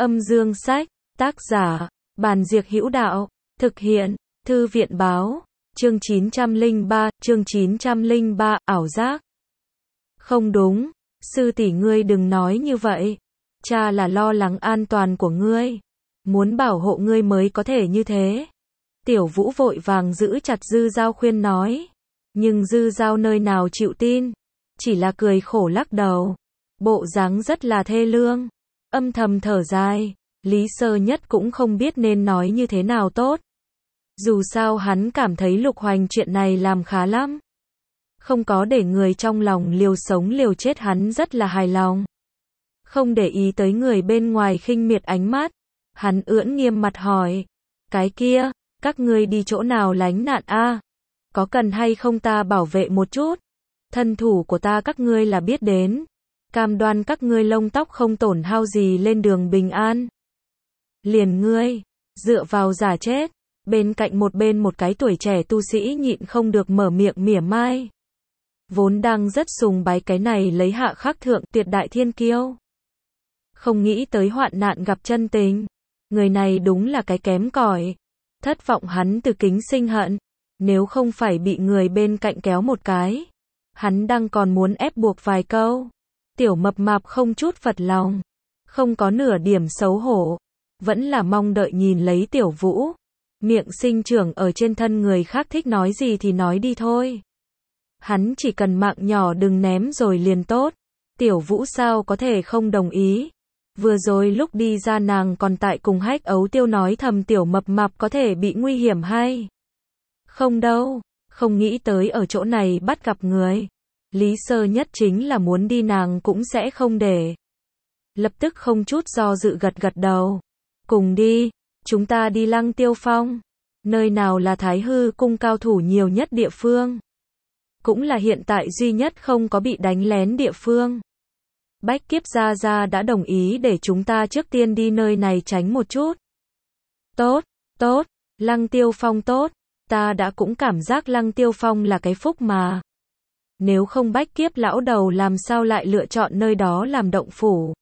Âm dương sách, tác giả, Bàn Diệc Hữu Đạo, thực hiện, Thư viện báo, chương 903, ảo giác. Không đúng, sư tỷ ngươi đừng nói như vậy. Cha là lo lắng an toàn của ngươi, muốn bảo hộ ngươi mới có thể như thế. Tiểu Vũ vội vàng giữ chặt Dư Dao khuyên nói. Nhưng Dư Dao nơi nào chịu tin, chỉ là cười khổ lắc đầu. Bộ dáng rất là thê lương, âm thầm thở dài. Lý Sơ Nhất cũng không biết nên nói như thế nào tốt. Dù sao hắn cảm thấy Lục Hoành chuyện này làm khá lắm. Không có để người trong lòng liều sống liều chết, hắn rất là hài lòng. Không để ý tới người bên ngoài khinh miệt ánh mắt, hắn ưỡn nghiêm mặt hỏi. Cái kia, các ngươi đi chỗ nào lánh nạn a? Có cần hay không ta bảo vệ một chút? Thân thủ của ta các ngươi là biết đến. Cam đoan các ngươi lông tóc không tổn hao gì lên đường bình an. Liền ngươi, dựa vào giả chết. Bên cạnh một cái tuổi trẻ tu sĩ nhịn không được mở miệng mỉa mai. Vốn đang rất sùng bái cái này lấy hạ khắc thượng tuyệt đại thiên kiêu. Không nghĩ tới hoạn nạn gặp chân tình. Người này đúng là cái kém cỏi. Thất vọng hắn từ kính sinh hận. Nếu không phải bị người bên cạnh kéo một cái, hắn đang còn muốn ép buộc vài câu. Tiểu mập mạp không chút phật lòng, không có nửa điểm xấu hổ, vẫn là mong đợi nhìn lấy Tiểu Vũ. Miệng sinh trưởng ở trên thân người khác, thích nói gì thì nói đi thôi. Hắn chỉ cần mạng nhỏ đừng ném rồi liền tốt. Tiểu Vũ sao có thể không đồng ý. Vừa rồi lúc đi ra nàng còn tại cùng Hách Ấu Tiêu nói thầm tiểu mập mạp có thể bị nguy hiểm hay không đâu, không nghĩ tới ở chỗ này bắt gặp người. Lý Sơ Nhất chính là muốn đi nàng cũng sẽ không để. Lập tức không chút do dự gật đầu. Cùng đi, chúng ta đi Lăng Tiêu Phong. Nơi nào là Thái Hư cung cao thủ nhiều nhất địa phương. Cũng là hiện tại duy nhất không có bị đánh lén địa phương. Bách Kiếp Gia Gia đã đồng ý để chúng ta trước tiên đi nơi này tránh một chút. Tốt, Lăng Tiêu Phong tốt. Ta đã cũng cảm giác Lăng Tiêu Phong là cái phúc mà. Nếu không Bách Kiếp lão đầu làm sao lại lựa chọn nơi đó làm động phủ.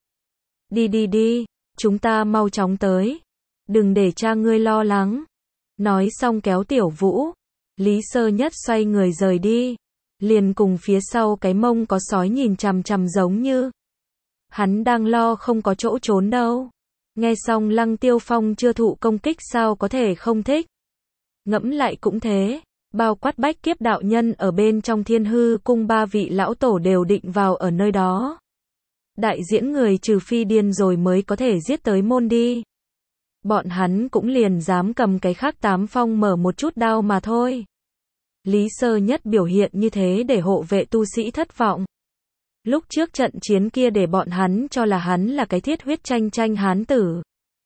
Đi, chúng ta mau chóng tới. Đừng để cha ngươi lo lắng. Nói xong kéo Tiểu Vũ. Lý Sơ Nhất xoay người rời đi. Liền cùng phía sau cái mông có sói nhìn chằm chằm giống như. Hắn đang lo không có chỗ trốn đâu. Nghe xong Lăng Tiêu Phong chưa thụ công kích sao có thể không thích. Ngẫm lại cũng thế, bao quát Bách Kiếp đạo nhân ở bên trong Thiên Hư cung 3 vị lão tổ đều định vào ở nơi đó. Đại diễn người trừ phi điên rồi mới có thể giết tới môn đi. Bọn hắn cũng liền dám cầm cái khác 8 phong mở một chút đao mà thôi. Lý Sơ Nhất biểu hiện như thế để hộ vệ tu sĩ thất vọng. Lúc trước trận chiến kia để bọn hắn cho là hắn là cái thiết huyết tranh hán tử.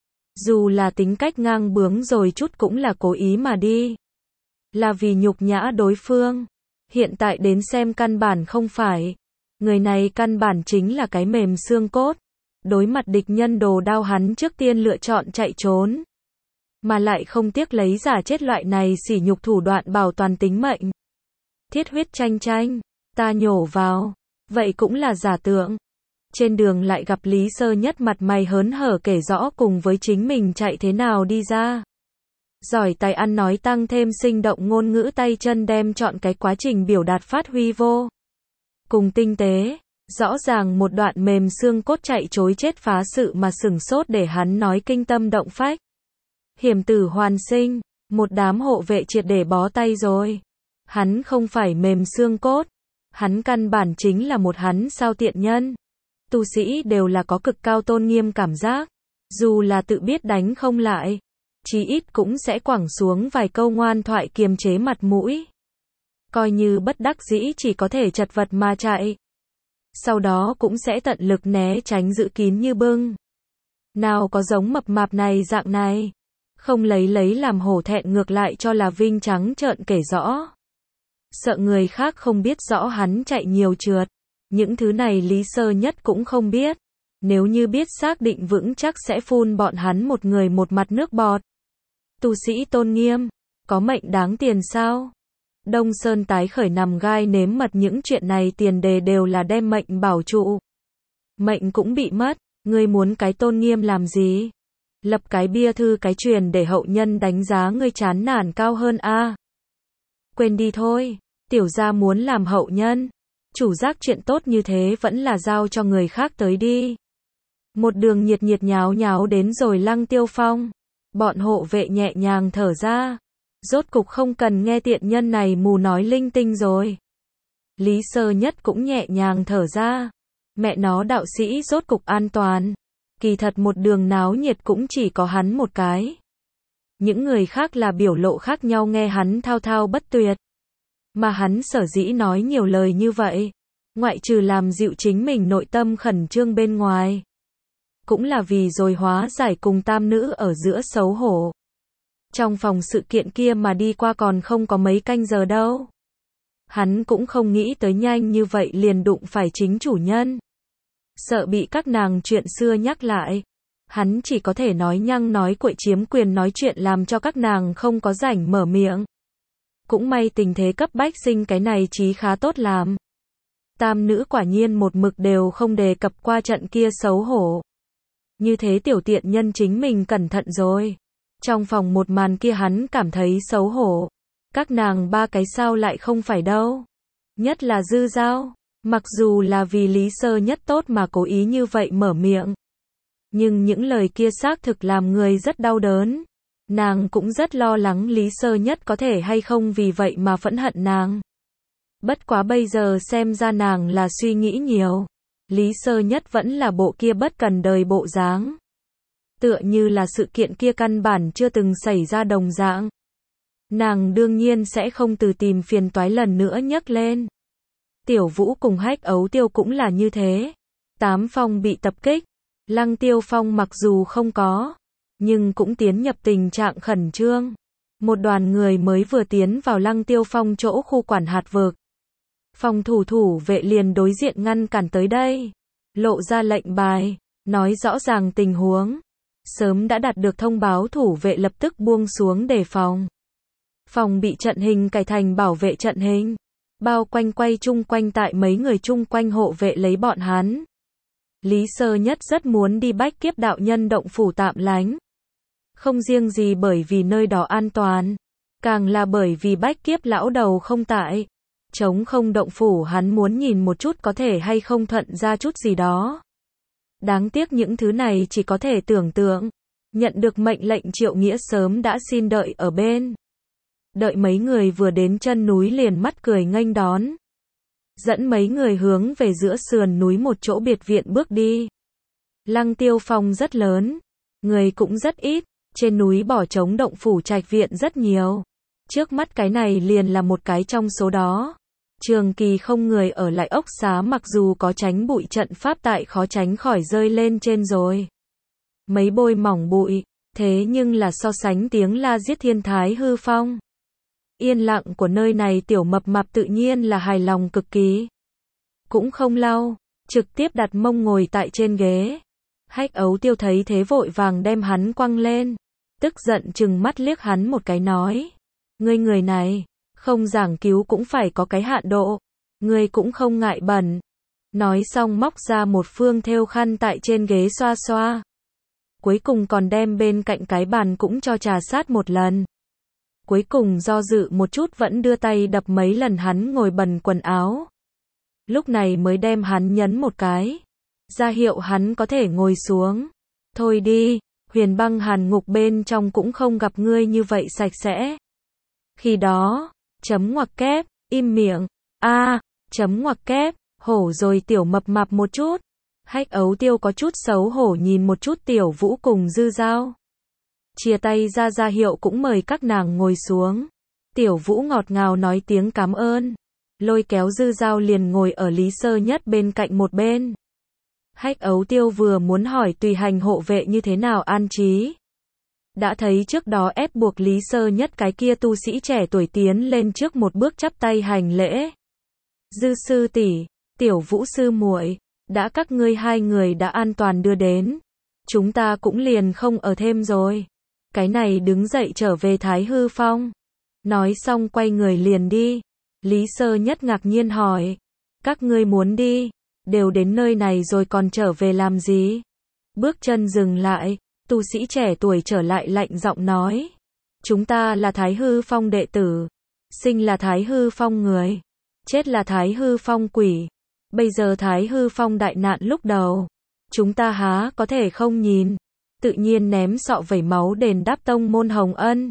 Dù là tính cách ngang bướng rồi chút cũng là cố ý mà đi. Là vì nhục nhã đối phương. Hiện tại đến xem căn bản không phải. Người này căn bản chính là cái mềm xương cốt. Đối mặt địch nhân đồ đao hắn trước tiên lựa chọn chạy trốn. Mà lại không tiếc lấy giả chết loại này sỉ nhục thủ đoạn bảo toàn tính mệnh. Thiết huyết tranh, ta nhổ vào. Vậy cũng là giả tượng. Trên đường lại gặp Lý Sơ Nhất mặt mày hớn hở kể rõ cùng với chính mình chạy thế nào đi ra. Giỏi tài ăn nói tăng thêm sinh động ngôn ngữ tay chân đem chọn cái quá trình biểu đạt phát huy vô cùng tinh tế. Rõ ràng một đoạn mềm xương cốt chạy chối chết phá sự mà sửng sốt để hắn nói kinh tâm động phách. Hiểm tử hoàn sinh, một đám hộ vệ triệt để bó tay rồi. Hắn không phải mềm xương cốt. Hắn căn bản chính là một hắn sao tiện nhân. Tu sĩ đều là có cực cao tôn nghiêm cảm giác. Dù là tự biết đánh không lại, chí ít cũng sẽ quẳng xuống vài câu ngoan thoại kiềm chế mặt mũi. Coi như bất đắc dĩ chỉ có thể chật vật mà chạy. Sau đó cũng sẽ tận lực né tránh giữ kín như bưng. Nào có giống mập mạp này dạng này. Không lấy làm hổ thẹn ngược lại cho là vinh trắng trợn kể rõ. Sợ người khác không biết rõ hắn chạy nhiều trượt. Những thứ này Lý Sơ Nhất cũng không biết. Nếu như biết xác định vững chắc sẽ phun bọn hắn một người một mặt nước bọt. Tu sĩ tôn nghiêm, có mệnh đáng tiền sao? Đông Sơn tái khởi nằm gai nếm mật những chuyện này tiền đề đều là đem mệnh bảo trụ. Mệnh cũng bị mất, Ngươi muốn cái tôn nghiêm làm gì? Lập cái bia thư cái truyền để hậu nhân đánh giá ngươi chán nản cao hơn a. Quên đi thôi, tiểu gia muốn làm hậu nhân. Chủ giác chuyện tốt như thế vẫn là giao cho người khác tới đi. Một đường nhiệt nhiệt nháo nháo đến rồi Lăng Tiêu Phong. Bọn hộ vệ nhẹ nhàng thở ra. Rốt cục không cần nghe tiện nhân này mù nói linh tinh rồi. Lý Sơ Nhất cũng nhẹ nhàng thở ra. Mẹ nó đạo sĩ rốt cục an toàn. Kỳ thật một đường náo nhiệt cũng chỉ có hắn một cái. Những người khác là biểu lộ khác nhau nghe hắn thao thao bất tuyệt. Mà hắn sở dĩ nói nhiều lời như vậy. Ngoại trừ làm dịu chính mình nội tâm khẩn trương bên ngoài. Cũng là vì rồi hóa giải cùng tam nữ ở giữa xấu hổ. Trong phòng sự kiện kia mà đi qua còn không có mấy canh giờ đâu. Hắn cũng không nghĩ tới nhanh như vậy liền đụng phải chính chủ nhân. Sợ bị các nàng chuyện xưa nhắc lại. Hắn chỉ có thể nói nhăng nói cuội chiếm quyền nói chuyện làm cho các nàng không có rảnh mở miệng. Cũng may tình thế cấp bách sinh cái này chí khá tốt làm. Tam nữ quả nhiên một mực đều không đề cập qua trận kia xấu hổ. Như thế tiểu tiện nhân chính mình cẩn thận rồi. Trong phòng một màn kia hắn cảm thấy xấu hổ. Các nàng ba cái sao lại không phải đâu. Nhất là Dư Dao. Mặc dù là vì Lý Sơ Nhất tốt mà cố ý như vậy mở miệng. Nhưng những lời kia xác thực làm người rất đau đớn. Nàng cũng rất lo lắng Lý Sơ Nhất có thể hay không vì vậy mà phẫn hận nàng. Bất quá bây giờ xem ra nàng là suy nghĩ nhiều. Lý Sơ Nhất vẫn là bộ kia bất cần đời bộ dáng. Tựa như là sự kiện kia căn bản chưa từng xảy ra đồng dạng. Nàng đương nhiên sẽ không từ tìm phiền toái lần nữa nhấc lên. Tiểu Vũ cùng Hách Ấu Tiêu cũng là như thế. Tám Phong bị tập kích. Lăng Tiêu Phong mặc dù không có, nhưng cũng tiến nhập tình trạng khẩn trương. Một đoàn người mới vừa tiến vào Lăng Tiêu Phong chỗ khu quản hạt vực. Phòng thủ vệ liền đối diện ngăn cản tới đây. Lộ ra lệnh bài, nói rõ ràng tình huống. Sớm đã đạt được thông báo thủ vệ lập tức buông xuống đề phòng. Phòng bị trận hình cải thành bảo vệ trận hình. Bao quanh quay chung quanh tại mấy người chung quanh hộ vệ lấy bọn hắn. Lý Sơ Nhất rất muốn đi Bách Kiếp đạo nhân động phủ tạm lánh. Không riêng gì bởi vì nơi đó an toàn, càng là bởi vì Bách Kiếp lão đầu không tại. Trống không động phủ hắn muốn nhìn một chút có thể hay không thuận ra chút gì đó. Đáng tiếc những thứ này chỉ có thể tưởng tượng. Nhận được mệnh lệnh Triệu Nghĩa sớm đã xin đợi ở bên. Đợi mấy người vừa đến chân núi liền mắt cười nghênh đón. Dẫn mấy người hướng về giữa sườn núi một chỗ biệt viện bước đi. Lăng Tiêu Phong rất lớn, người cũng rất ít, trên núi bỏ trống động phủ trạch viện rất nhiều. Trước mắt cái này liền là một cái trong số đó. Trường kỳ không người ở lại ốc xá mặc dù có tránh bụi trận pháp tại khó tránh khỏi rơi lên trên rồi. Mấy bôi mỏng bụi, thế nhưng là so sánh tiếng la giết thiên thái hư phong. Yên lặng của nơi này tiểu mập mạp tự nhiên là hài lòng cực kỳ. Cũng không lâu, trực tiếp đặt mông ngồi tại trên ghế. Hách Ấu Tiêu thấy thế vội vàng đem hắn quăng lên. Tức giận chừng mắt liếc hắn một cái nói. Ngươi người này, không giảng cứu cũng phải có cái hạn độ. Ngươi cũng không ngại bẩn. Nói xong móc ra một phương thêu khăn tại trên ghế xoa xoa. Cuối cùng còn đem bên cạnh cái bàn cũng cho trà sát một lần. Cuối cùng do dự một chút vẫn đưa tay đập mấy lần hắn ngồi bẩn quần áo. Lúc này mới đem hắn nhấn một cái. Ra hiệu hắn có thể ngồi xuống. Thôi đi, Huyền Băng Hàn Ngục bên trong cũng không gặp ngươi như vậy sạch sẽ. Khi đó, chấm ngoặc kép, im miệng, chấm ngoặc kép, hổ rồi tiểu mập mạp một chút. Hách Ấu Tiêu có chút xấu hổ nhìn một chút Tiểu Vũ cùng Dư Dao. Chia tay ra hiệu cũng mời các nàng ngồi xuống. Tiểu Vũ ngọt ngào nói tiếng cảm ơn. Lôi kéo Dư Dao liền ngồi ở Lý Sơ Nhất bên cạnh một bên. Hách Ấu Tiêu vừa muốn hỏi tùy hành hộ vệ như thế nào an trí. Đã thấy trước đó ép buộc Lý Sơ Nhất cái kia tu sĩ trẻ tuổi tiến lên trước một bước chắp tay hành lễ. Dư sư tỷ, Tiểu Vũ sư muội, đã các ngươi hai người đã an toàn đưa đến. Chúng ta cũng liền không ở thêm rồi. Cái này đứng dậy trở về Thái Hư Phong. Nói xong quay người liền đi. Lý Sơ Nhất ngạc nhiên hỏi. Các ngươi muốn đi, đều đến nơi này rồi còn trở về làm gì? Bước chân dừng lại, tu sĩ trẻ tuổi trở lại lạnh giọng nói. Chúng ta là Thái Hư Phong đệ tử. Sinh là Thái Hư Phong người. Chết là Thái Hư Phong quỷ. Bây giờ Thái Hư Phong đại nạn lúc đầu. Chúng ta há có thể không nhìn. Tự nhiên ném sọ vẩy máu đền đáp tông môn Hồng Ân.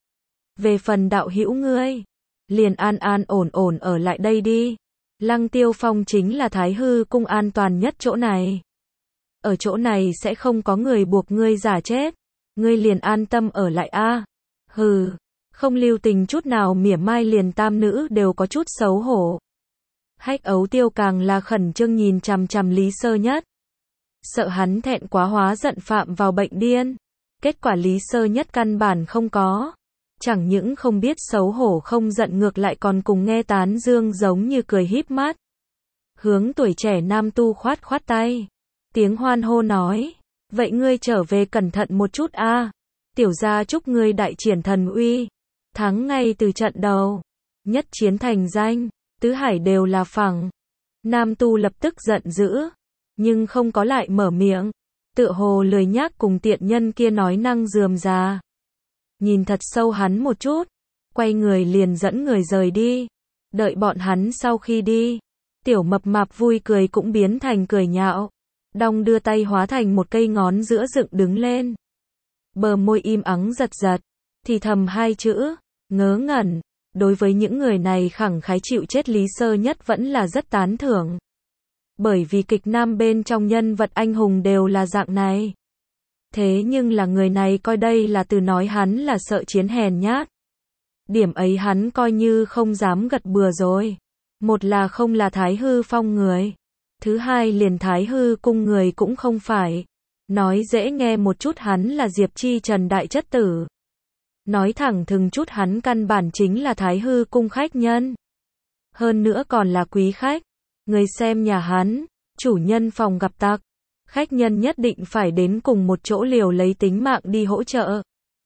Về phần đạo hữu ngươi, liền an an ổn ổn ở lại đây đi. Lăng Tiêu Phong chính là Thái Hư cung an toàn nhất chỗ này. Ở chỗ này sẽ không có người buộc ngươi giả chết. Ngươi liền an tâm ở lại a. Hừ, không lưu tình chút nào, mỉa mai liền tam nữ đều có chút xấu hổ. Hách Ấu Tiêu càng là khẩn trương nhìn chằm chằm Lý Sơ Nhất. Sợ hắn thẹn quá hóa giận phạm vào bệnh điên. Kết quả Lý Sơ Nhất căn bản không có. Chẳng những không biết xấu hổ không giận, ngược lại còn cùng nghe tán dương, giống như cười híp mắt. Hướng tuổi trẻ nam tu khoát khoát tay. Tiếng hoan hô nói. Vậy ngươi trở về cẩn thận một chút a. Tiểu gia chúc ngươi đại triển thần uy. Thắng ngay từ trận đầu. Nhất chiến thành danh. Tứ hải đều là phẳng. Nam tu lập tức giận dữ. Nhưng không có lại mở miệng. Tựa hồ lười nhác cùng tiện nhân kia nói năng rườm rà. Nhìn thật sâu hắn một chút. Quay người liền dẫn người rời đi. Đợi bọn hắn sau khi đi. Tiểu mập mạp vui cười cũng biến thành cười nhạo. Đong đưa tay hóa thành một cây ngón giữa dựng đứng lên. Bờ môi im ắng giật giật. Thì thầm hai chữ. Ngớ ngẩn. Đối với những người này khẳng khái chịu chết Lý Sơ Nhất vẫn là rất tán thưởng. Bởi vì kịch nam bên trong nhân vật anh hùng đều là dạng này. Thế nhưng là người này coi đây là từ nói hắn là sợ chiến hèn nhát. Điểm ấy hắn coi như không dám gật bừa rồi. Một là không là Thái Hư Phong người. Thứ hai liền Thái Hư cung người cũng không phải. Nói dễ nghe một chút hắn là Diệp Chi Trần đại chất tử. Nói thẳng thừng chút hắn căn bản chính là Thái Hư cung khách nhân. Hơn nữa còn là quý khách. Người xem nhà hắn, chủ nhân phòng gặp tặc. Khách nhân nhất định phải đến cùng một chỗ liều lấy tính mạng đi hỗ trợ.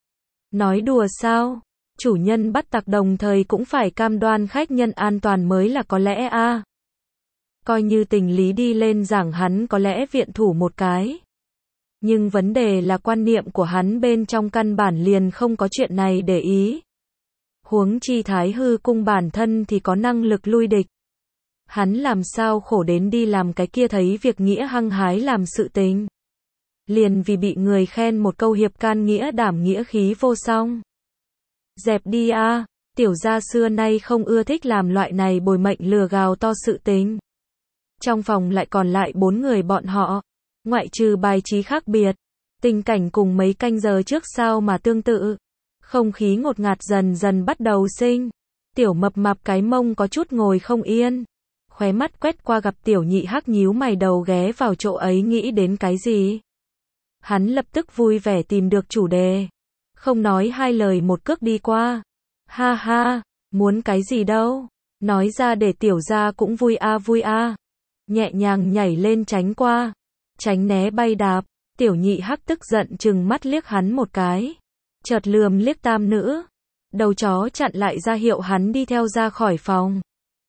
Nói đùa sao? Chủ nhân bắt tặc đồng thời cũng phải cam đoan khách nhân an toàn mới là có lẽ a. Coi như tình lý đi lên giảng hắn có lẽ viện thủ một cái. Nhưng vấn đề là quan niệm của hắn bên trong căn bản liền không có chuyện này để ý. Huống chi Thái Hư cung bản thân thì có năng lực lui địch. Hắn làm sao khổ đến đi làm cái kia thấy việc nghĩa hăng hái làm sự tình. Liền vì bị người khen một câu hiệp can nghĩa đảm nghĩa khí vô song. Dẹp đi a, tiểu gia xưa nay không ưa thích làm loại này bồi mệnh lừa gào to sự tình. Trong phòng lại còn lại 4 người bọn họ. Ngoại trừ bài trí khác biệt. Tình cảnh cùng mấy canh giờ trước sao mà tương tự. Không khí ngột ngạt dần dần bắt đầu sinh. Tiểu mập mạp cái mông có chút ngồi không yên. Khóe mắt quét qua gặp tiểu nhị hắc nhíu mày đầu ghé vào chỗ ấy nghĩ đến cái gì. Hắn lập tức vui vẻ tìm được chủ đề. Không nói hai lời một cước đi qua. Ha ha, muốn cái gì đâu. Nói ra để tiểu gia cũng vui a vui a. Nhẹ nhàng nhảy lên tránh qua. Tránh né bay đạp. Tiểu nhị hắc tức giận chừng mắt liếc hắn một cái. Chợt lườm liếc tam nữ. Đầu chó chặn lại ra hiệu hắn đi theo ra khỏi phòng.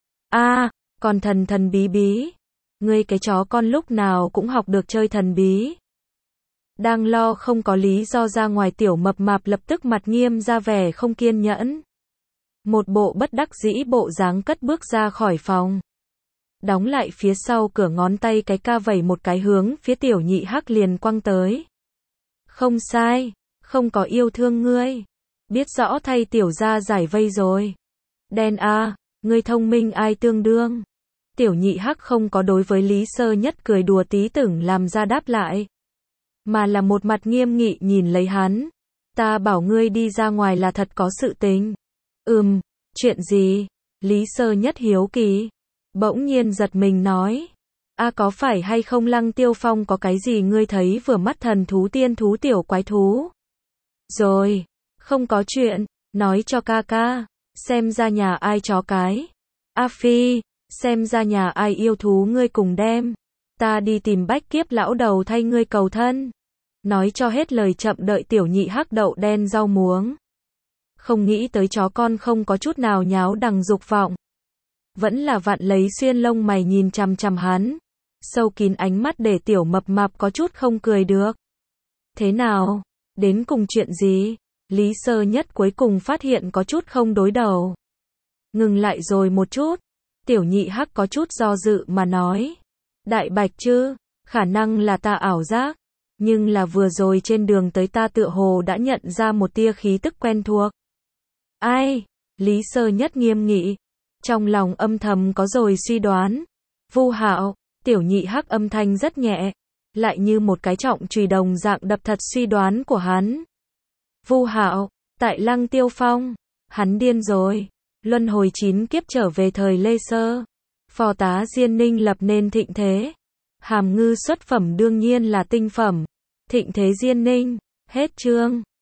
A, còn thần thần bí bí. Ngươi cái chó con lúc nào cũng học được chơi thần bí. Đang lo không có lý do ra ngoài, tiểu mập mạp lập tức mặt nghiêm ra vẻ không kiên nhẫn. Một bộ bất đắc dĩ bộ dáng cất bước ra khỏi phòng. Đóng lại phía sau cửa, ngón tay cái ca vẩy một cái hướng phía tiểu nhị hắc liền quăng tới. Không sai, không có yêu thương ngươi. Biết rõ thay tiểu gia giải vây rồi. Đen a, ngươi thông minh ai tương đương. Tiểu nhị hắc không có đối với Lý Sơ Nhất cười đùa tí tưởng làm ra đáp lại. Mà là một mặt nghiêm nghị nhìn lấy hắn. Ta bảo ngươi đi ra ngoài là thật có sự tình. Chuyện gì? Lý Sơ Nhất hiếu kỳ. Bỗng nhiên giật mình nói. Có phải hay không Lăng Tiêu Phong có cái gì ngươi thấy vừa mắt, thần thú tiên thú tiểu quái thú? Rồi, không có chuyện, nói cho ca ca. Xem ra nhà ai chó cái. Phi, xem ra nhà ai yêu thú ngươi cùng đem. Ta đi tìm Bách Kiếp lão đầu thay ngươi cầu thân. Nói cho hết lời chậm đợi tiểu nhị hắc đậu đen rau muống. Không nghĩ tới chó con không có chút nào nháo đằng dục vọng. Vẫn là vặn lấy xuyên lông mày nhìn chằm chằm hắn. sâu kín ánh mắt để tiểu mập mạp có chút không cười được. Thế nào? Đến cùng chuyện gì? Lý Sơ Nhất cuối cùng phát hiện có chút không đối đầu. Ngừng lại rồi một chút, tiểu nhị hắc có chút do dự mà nói. Đại bạch chứ, khả năng là ta ảo giác, nhưng là vừa rồi trên đường tới ta tựa hồ đã nhận ra một tia khí tức quen thuộc. Ai? Lý Sơ Nhất nghiêm nghị, trong lòng âm thầm có rồi suy đoán. Vu Hạo, tiểu nhị hắc âm thanh rất nhẹ, lại như một cái trọng chùy đồng dạng đập thật suy đoán của hắn. Vu Hạo, tại Lăng Tiêu Phong, hắn điên rồi. Luân hồi 9 kiếp trở về thời Lê Sơ, phò tá Diên Ninh lập nên thịnh thế. Hàm ngư xuất phẩm đương nhiên là tinh phẩm. Thịnh thế Diên Ninh, hết chương.